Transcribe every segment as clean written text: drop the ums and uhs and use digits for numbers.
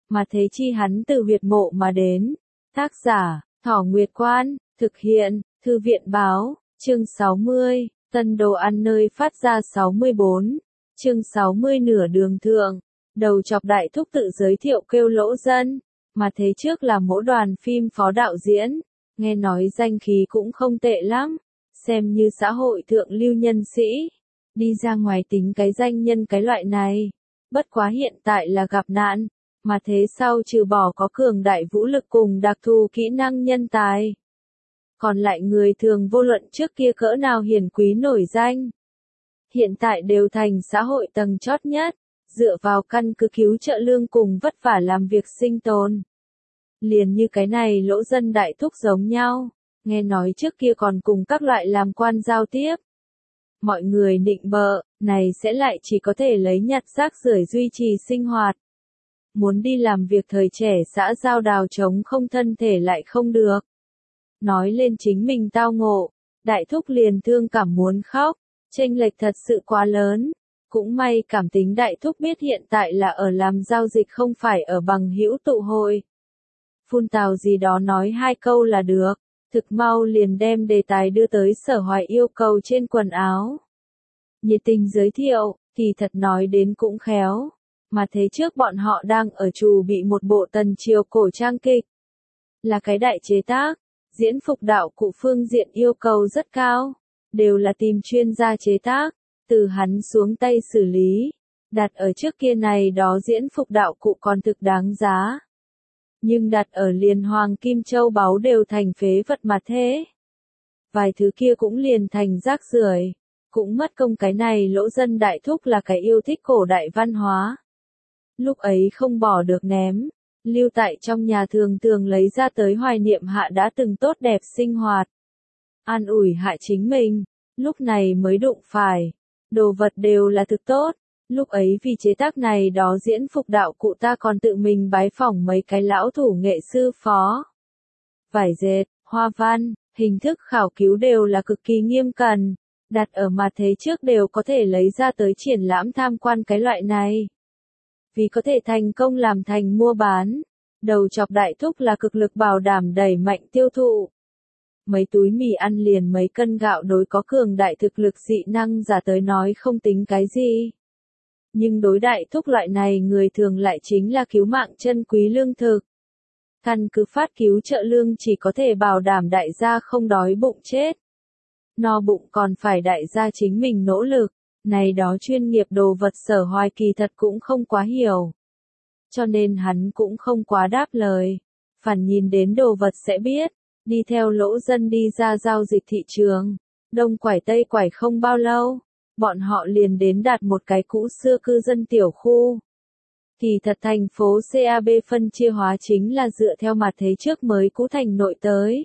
mà thế chi hắn từ huyệt mộ mà đến. Tác giả, Thỏ Nguyệt Quan, thực hiện, Thư viện báo, chương 60, tân đồ ăn nơi phát ra 64, chương 60 nửa đường thượng, đầu chọc đại thúc tự giới thiệu kêu Lỗ Dân, mà thế trước là mỗ đoàn phim phó đạo diễn, nghe nói danh khí cũng không tệ lắm, xem như xã hội thượng lưu nhân sĩ, đi ra ngoài tính cái danh nhân cái loại này, bất quá hiện tại là gặp nạn. Mà thế sau trừ bỏ có cường đại vũ lực cùng đặc thù kỹ năng nhân tài. Còn lại người thường vô luận trước kia cỡ nào hiển quý nổi danh. Hiện tại đều thành xã hội tầng chót nhất, dựa vào căn cứ cứu trợ lương cùng vất vả làm việc sinh tồn. Liền như cái này Lỗ Dân đại thúc giống nhau, nghe nói trước kia còn cùng các loại làm quan giao tiếp. Mọi người định bợ, này sẽ lại chỉ có thể lấy nhặt rác rưởi duy trì sinh hoạt. Muốn đi làm việc thời trẻ xã giao đào trống không thân thể lại không được. Nói lên chính mình tao ngộ, đại thúc liền thương cảm muốn khóc, chênh lệch thật sự quá lớn. Cũng may cảm tính đại thúc biết hiện tại là ở làm giao dịch không phải ở bằng hữu tụ hội. Phun tào gì đó nói hai câu là được, thực mau liền đem đề tài đưa tới Sở Hoài yêu cầu trên quần áo. Nhiệt tình giới thiệu, thì thật nói đến cũng khéo. Mà thế trước bọn họ đang ở trù bị một bộ tần triều cổ trang kịch. Là cái đại chế tác, diễn phục đạo cụ phương diện yêu cầu rất cao, đều là tìm chuyên gia chế tác, từ hắn xuống tay xử lý, đặt ở trước kia này đó diễn phục đạo cụ còn thực đáng giá. Nhưng đặt ở liền hoàng kim châu báu đều thành phế vật mà thế. Vài thứ kia cũng liền thành rác rưởi, cũng mất công cái này Lỗ Dân đại thúc là cái yêu thích cổ đại văn hóa. Lúc ấy không bỏ được ném, lưu tại trong nhà thường thường lấy ra tới hoài niệm hạ đã từng tốt đẹp sinh hoạt. An ủi hạ chính mình, lúc này mới đụng phải, đồ vật đều là thực tốt, lúc ấy vì chế tác này đó diễn phục đạo cụ ta còn tự mình bái phỏng mấy cái lão thủ nghệ sư phó. Vải dệt, hoa văn, hình thức khảo cứu đều là cực kỳ nghiêm cẩn, đặt ở mà thế trước đều có thể lấy ra tới triển lãm tham quan cái loại này. Vì có thể thành công làm thành mua bán, đầu chọc đại thúc là cực lực bảo đảm đẩy mạnh tiêu thụ. Mấy túi mì ăn liền mấy cân gạo đối có cường đại thực lực dị năng giả tới nói không tính cái gì. Nhưng đối đại thúc loại này người thường lại chính là cứu mạng chân quý lương thực. Căn cứ phát cứu trợ lương chỉ có thể bảo đảm đại gia không đói bụng chết. No bụng còn phải đại gia chính mình nỗ lực. Này đó chuyên nghiệp đồ vật Sở Hoài kỳ thật cũng không quá hiểu. Cho nên hắn cũng không quá đáp lời. Phản nhìn đến đồ vật sẽ biết, đi theo Lỗ Dân đi ra giao dịch thị trường. Đông quải tây quải không bao lâu, bọn họ liền đến đạt một cái cũ xưa cư dân tiểu khu. Kỳ thật thành phố CAB phân chia hóa chính là dựa theo mặt thế trước mới cũ thành nội tới.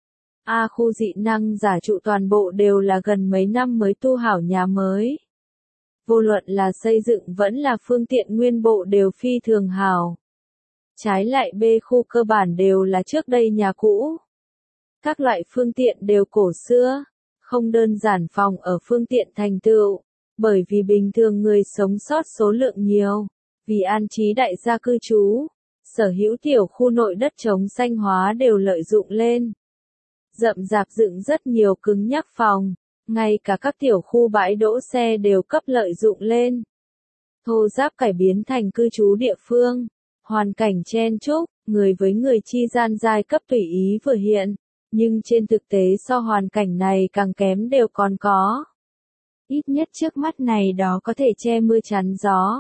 A khu dị năng giả trụ toàn bộ đều là gần mấy năm mới tu hảo nhà mới. Vô luận là xây dựng vẫn là phương tiện nguyên bộ đều phi thường hảo. Trái lại B khu cơ bản đều là trước đây nhà cũ. Các loại phương tiện đều cổ xưa, không đơn giản phòng ở phương tiện thành tựu, bởi vì bình thường người sống sót số lượng nhiều, vì an trí đại gia cư trú, sở hữu tiểu khu nội đất trống xanh hóa đều lợi dụng lên. Rậm rạp dựng rất nhiều cứng nhắc phòng. Ngay cả các tiểu khu bãi đỗ xe đều cấp lợi dụng lên. Thô ráp cải biến thành cư trú địa phương. Hoàn cảnh chen chúc, người với người chi gian giai cấp tùy ý vừa hiện. Nhưng trên thực tế so hoàn cảnh này càng kém đều còn có. Ít nhất trước mắt này đó có thể che mưa chắn gió.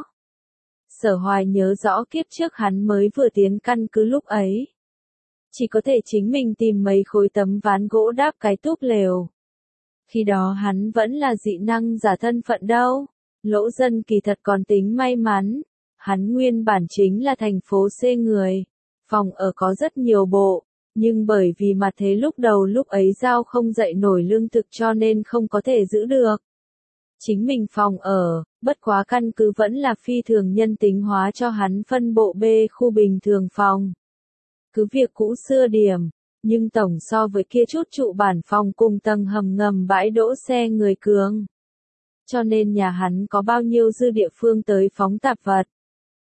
Sở Hoài nhớ rõ kiếp trước hắn mới vừa tiến căn cứ lúc ấy. Chỉ có thể chính mình tìm mấy khối tấm ván gỗ đáp cái túp lều. Khi đó hắn vẫn là dị năng giả thân phận đâu. Lỗ Dân kỳ thật còn tính may mắn. Hắn nguyên bản chính là thành phố C người. Phòng ở có rất nhiều bộ. Nhưng bởi vì mặt thế lúc đầu lúc ấy giao không dậy nổi lương thực cho nên không có thể giữ được. Chính mình phòng ở, bất quá căn cứ vẫn là phi thường nhân tính hóa cho hắn phân bộ B khu bình thường phòng. Cứ việc cũ xưa điểm. Nhưng tổng so với kia chút trụ bản phòng cùng tầng hầm ngầm bãi đỗ xe người cường. Cho nên nhà hắn có bao nhiêu dư địa phương tới phóng tạp vật.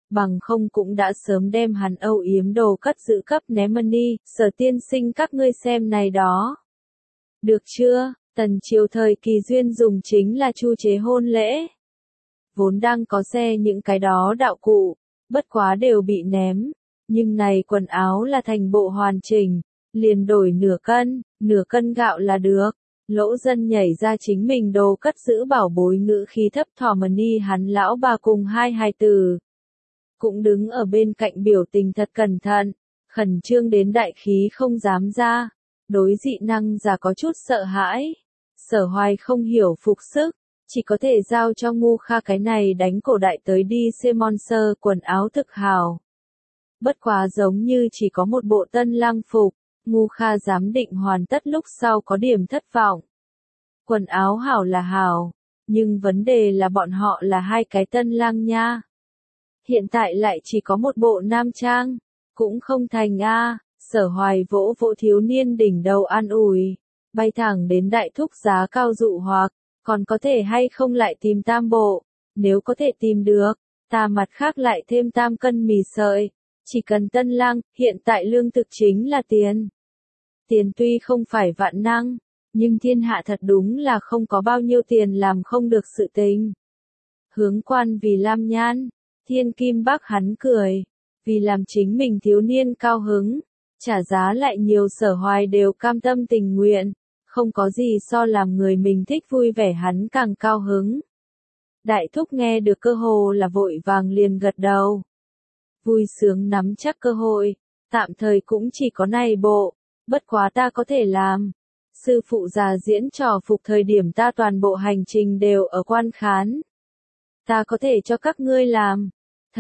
bằng không cũng đã sớm đem hắn âu yếm đồ cất giữ cấp ném money, Sở tiên sinh các ngươi xem này đó. Được chưa, tần triều thời kỳ duyên dùng chính là chu chế hôn lễ. Vốn đang có xe những cái đó đạo cụ, bất quá đều bị ném, nhưng này quần áo là thành bộ hoàn chỉnh, liền đổi nửa cân gạo là được. Lỗ dân nhảy ra chính mình đồ cất giữ bảo bối ngữ khí thấp thỏm ni hắn lão bà cùng hai hài tử. Cũng đứng ở bên cạnh biểu tình thật cẩn thận, khẩn trương đến đại khí không dám ra, đối dị năng giả có chút sợ hãi. Sở Hoài không hiểu phục sức, chỉ có thể giao cho Ngu Kha cái này đánh cổ đại tới đi Monster quần áo thực hào. Bất quá giống như chỉ có một bộ tân lang phục, Ngu Kha giám định hoàn tất lúc sau có điểm thất vọng. Quần áo hảo là hảo, nhưng vấn đề là bọn họ là hai cái tân lang nha. Hiện tại lại chỉ có một bộ nam trang, cũng không thành a. Sở Hoài vỗ vỗ thiếu niên đỉnh đầu an ủi, bay thẳng đến đại thúc giá cao dụ hoặc, còn có thể hay không lại tìm tam bộ, nếu có thể tìm được, ta mặt khác lại thêm tam cân mì sợi, chỉ cần tân lang, hiện tại lương thực chính là tiền. Tiền tuy không phải vạn năng, nhưng thiên hạ thật đúng là không có bao nhiêu tiền làm không được sự tình. Hướng quan vì lam nhan, thiên kim bác hắn cười, vì làm chính mình thiếu niên cao hứng, trả giá lại nhiều. Sở Hoài đều cam tâm tình nguyện, không có gì so làm người mình thích vui vẻ hắn càng cao hứng. Đại thúc nghe được cơ hồ là vội vàng liền gật đầu. Vui sướng nắm chắc cơ hội, tạm thời cũng chỉ có này bộ, bất quá ta có thể làm. Sư phụ già diễn trò phục thời điểm ta toàn bộ hành trình đều ở quan khán. Ta có thể cho các ngươi làm.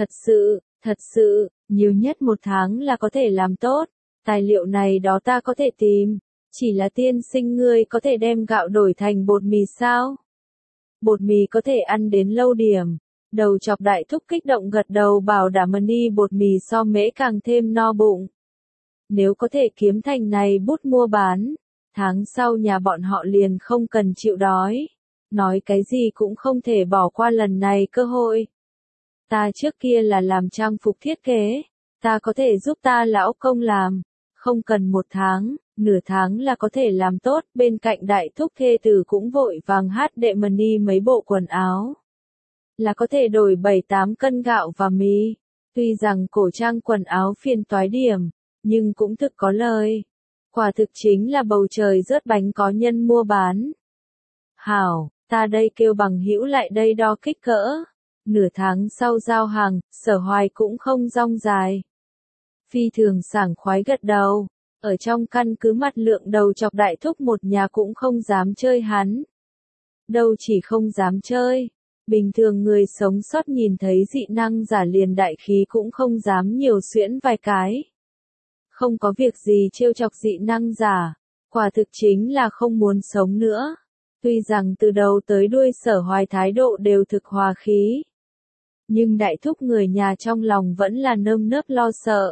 Thật sự, nhiều nhất 1 tháng là có thể làm tốt. Tài liệu này đó ta có thể tìm. Chỉ là tiên sinh ngươi có thể đem gạo đổi thành bột mì sao? Bột mì có thể ăn đến lâu điểm. Đầu chọc đại thúc kích động gật đầu bảo đảm ni bột mì so mễ càng thêm no bụng. Nếu có thể kiếm thành này bút mua bán, tháng sau nhà bọn họ liền không cần chịu đói. Nói cái gì cũng không thể bỏ qua lần này cơ hội. Ta trước kia là làm trang phục thiết kế, ta có thể giúp ta lão công làm, không cần 1 tháng, nửa tháng là có thể làm tốt. Bên cạnh đại thúc thê tử cũng vội vàng hát đệ money mấy bộ quần áo. Là có thể đổi 7-8 cân gạo và mì. Tuy rằng cổ trang quần áo phiền toái điểm, nhưng cũng thực có lời. Quả thực chính là bầu trời rớt bánh có nhân mua bán. Hảo, ta đây kêu bằng hữu lại đây đo kích cỡ. Nửa tháng sau giao hàng, Sở Hoài cũng không rong dài. Phi thường sảng khoái gật đầu. Ở trong căn cứ mặt lượng đầu chọc đại thúc một nhà cũng không dám chơi hắn. Đâu chỉ không dám chơi. Bình thường người sống sót nhìn thấy dị năng giả liền đại khí cũng không dám nhiều xuyễn vài cái. Không có việc gì trêu chọc dị năng giả, quả thực chính là không muốn sống nữa. Tuy rằng từ đầu tới đuôi Sở Hoài thái độ đều thực hòa khí. Nhưng đại thúc người nhà trong lòng vẫn là nơm nớp lo sợ.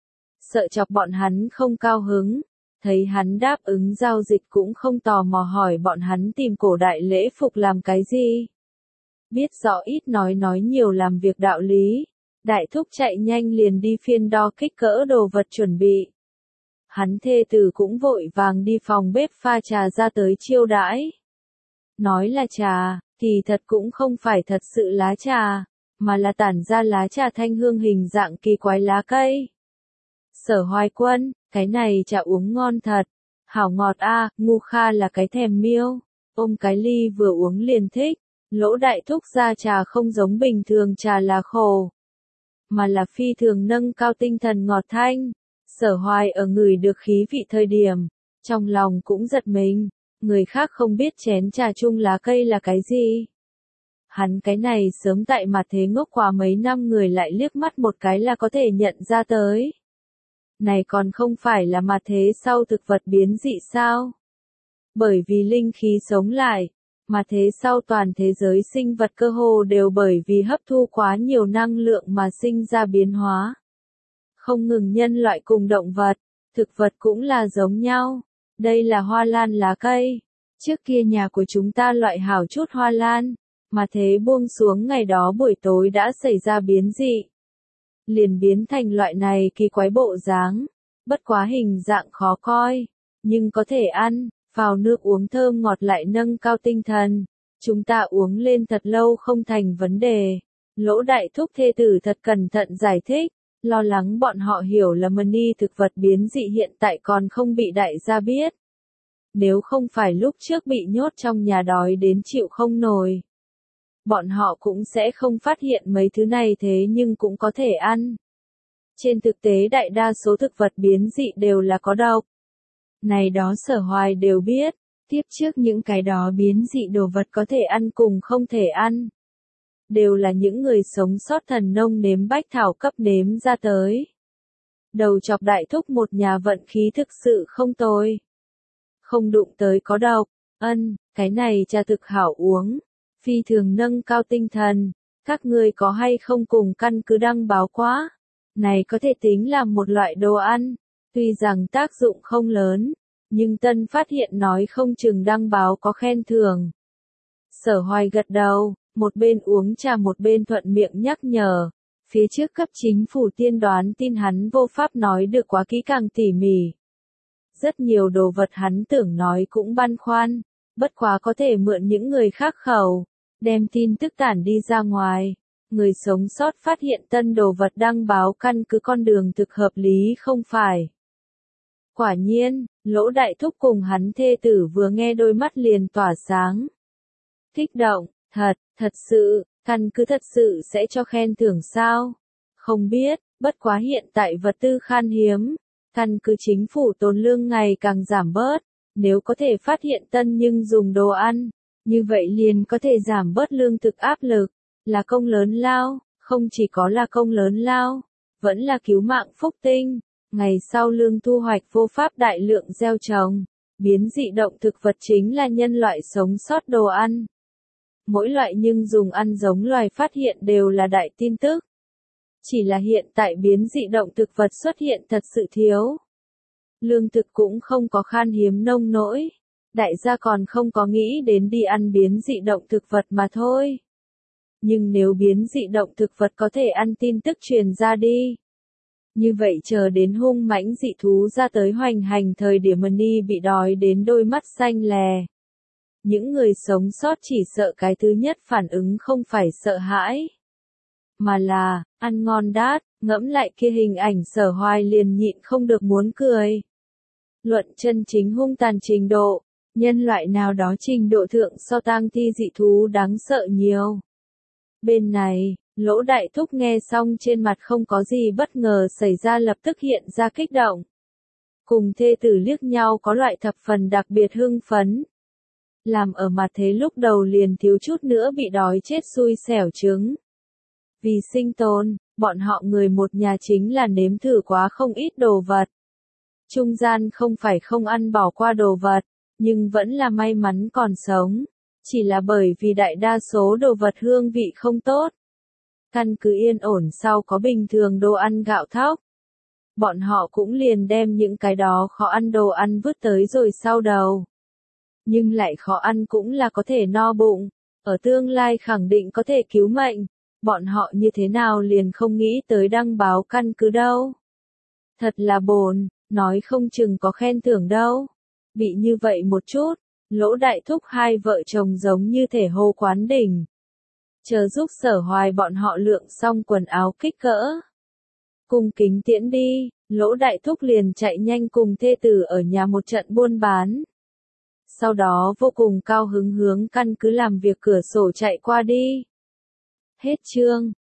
Sợ chọc bọn hắn không cao hứng, thấy hắn đáp ứng giao dịch cũng không tò mò hỏi bọn hắn tìm cổ đại lễ phục làm cái gì. Biết rõ ít nói nhiều làm việc đạo lý, đại thúc chạy nhanh liền đi phiên đo kích cỡ đồ vật chuẩn bị. Hắn thê tử cũng vội vàng đi phòng bếp pha trà ra tới chiêu đãi. Nói là trà, thì thật cũng không phải thật sự lá trà, mà là tản ra lá trà thanh hương hình dạng kỳ quái lá cây. Sở Hoài Quân, cái này trà uống ngon thật, hảo ngọt a. Ngu Kha là cái thèm miêu, ôm cái ly vừa uống liền thích. Lỗ đại thúc ra trà không giống bình thường trà là khổ, mà là phi thường nâng cao tinh thần ngọt thanh. Sở Hoài ở ngửi được khí vị thời điểm, trong lòng cũng giật mình, người khác không biết chén trà chung lá cây là cái gì. Hắn cái này sớm tại mặt thế ngốc quá mấy năm người lại liếc mắt một cái là có thể nhận ra tới. Này còn không phải là mặt thế sau thực vật biến dị sao? Bởi vì linh khí sống lại, mà thế sau toàn thế giới sinh vật cơ hồ đều bởi vì hấp thu quá nhiều năng lượng mà sinh ra biến hóa. Không ngừng nhân loại cùng động vật, thực vật cũng là giống nhau. Đây là hoa lan lá cây. Trước kia nhà của chúng ta loại hảo chút hoa lan, mà thế buông xuống ngày đó buổi tối đã xảy ra biến dị. liền biến thành loại này kỳ quái bộ dáng, bất quá hình dạng khó coi, nhưng có thể ăn, phao nước uống thơm ngọt lại nâng cao tinh thần, chúng ta uống lên thật lâu không thành vấn đề. Lỗ đại thúc thê tử thật cẩn thận giải thích, lo lắng bọn họ hiểu là mani thực vật biến dị hiện tại còn không bị đại gia biết. Nếu không phải lúc trước bị nhốt trong nhà đói đến chịu không nổi, bọn họ cũng sẽ không phát hiện mấy thứ này thế nhưng cũng có thể ăn. Trên thực tế đại đa số thực vật biến dị đều là có độc. Này đó Sở Hoài đều biết, tiếp trước những cái đó biến dị đồ vật có thể ăn cùng không thể ăn. Đều là những người sống sót thần nông nếm bách thảo cấp nếm ra tới. Đầu chọc đại thúc một nhà vận khí thực sự không tồi. Không đụng tới có độc, cái này trà thực hảo uống, phi thường nâng cao tinh thần, các ngươi có hay không cùng căn cứ đăng báo quá, này có thể tính là một loại đồ ăn, tuy rằng tác dụng không lớn, nhưng Tân phát hiện nói không chừng đăng báo có khen thưởng. Sở Hoài gật đầu, một bên uống trà một bên thuận miệng nhắc nhở, phía trước cấp chính phủ tiên đoán tin hắn vô pháp nói được quá kỹ càng tỉ mỉ. Rất nhiều đồ vật hắn tưởng nói cũng băn khoăn, bất quá có thể mượn những người khác khẩu, đem tin tức tản đi ra ngoài. Người sống sót phát hiện tân đồ vật đăng báo căn cứ con đường thực hợp lý không phải. Quả nhiên, Lỗ đại thúc cùng hắn thê tử vừa nghe đôi mắt liền tỏa sáng. Kích động, thật sự, căn cứ thật sự sẽ cho khen thưởng sao? Không biết, bất quá hiện tại vật tư khan hiếm. Căn cứ chính phủ tồn lương ngày càng giảm bớt, nếu có thể phát hiện tân nhưng dùng đồ ăn, như vậy liền có thể giảm bớt lương thực áp lực, là công lớn lao, không chỉ có là công lớn lao, vẫn là cứu mạng phúc tinh, ngày sau lương thu hoạch vô pháp đại lượng gieo trồng, biến dị động thực vật chính là nhân loại sống sót đồ ăn. Mỗi loại nhưng dùng ăn giống loài phát hiện đều là đại tin tức. Chỉ là hiện tại biến dị động thực vật xuất hiện thật sự thiếu. Lương thực cũng không có khan hiếm nông nỗi. Đại gia còn không có nghĩ đến đi ăn biến dị động thực vật mà thôi. Nhưng nếu biến dị động thực vật có thể ăn tin tức truyền ra đi. Như vậy chờ đến hung mãnh dị thú ra tới hoành hành thời điểm Mani bị đói đến đôi mắt xanh lè. Những người sống sót chỉ sợ cái thứ nhất phản ứng không phải sợ hãi. Mà là, ăn ngon đát, ngẫm lại kia hình ảnh Sở Hoài liền nhịn không được muốn cười. Luận chân chính hung tàn trình độ, nhân loại nào đó trình độ thượng so tang thi dị thú đáng sợ nhiều. Bên này, Lỗ đại thúc nghe xong trên mặt không có gì bất ngờ xảy ra lập tức hiện ra kích động. Cùng thê tử liếc nhau có loại thập phần đặc biệt hưng phấn. Làm ở mặt thế lúc đầu liền thiếu chút nữa bị đói chết xui xẻo trứng. Vì sinh tồn, bọn họ người một nhà chính là nếm thử quá không ít đồ vật. Trung gian không phải không ăn bỏ qua đồ vật, nhưng vẫn là may mắn còn sống. Chỉ là bởi vì đại đa số đồ vật hương vị không tốt. Căn cứ yên ổn sau có bình thường đồ ăn gạo thóc. Bọn họ cũng liền đem những cái đó khó ăn đồ ăn vứt tới rồi sau đầu. Nhưng lại khó ăn cũng là có thể no bụng, ở tương lai khẳng định có thể cứu mệnh. Bọn họ như thế nào liền không nghĩ tới đăng báo căn cứ đâu. Thật là bồn, nói không chừng có khen thưởng đâu. Bị như vậy một chút, Lỗ đại thúc hai vợ chồng giống như thể hô quán đỉnh. Chờ giúp Sở Hoài bọn họ lượng xong quần áo kích cỡ. Cung kính tiễn đi, Lỗ đại thúc liền chạy nhanh cùng thê tử ở nhà một trận buôn bán. Sau đó vô cùng cao hứng hướng căn cứ làm việc cửa sổ chạy qua đi. Hết chương.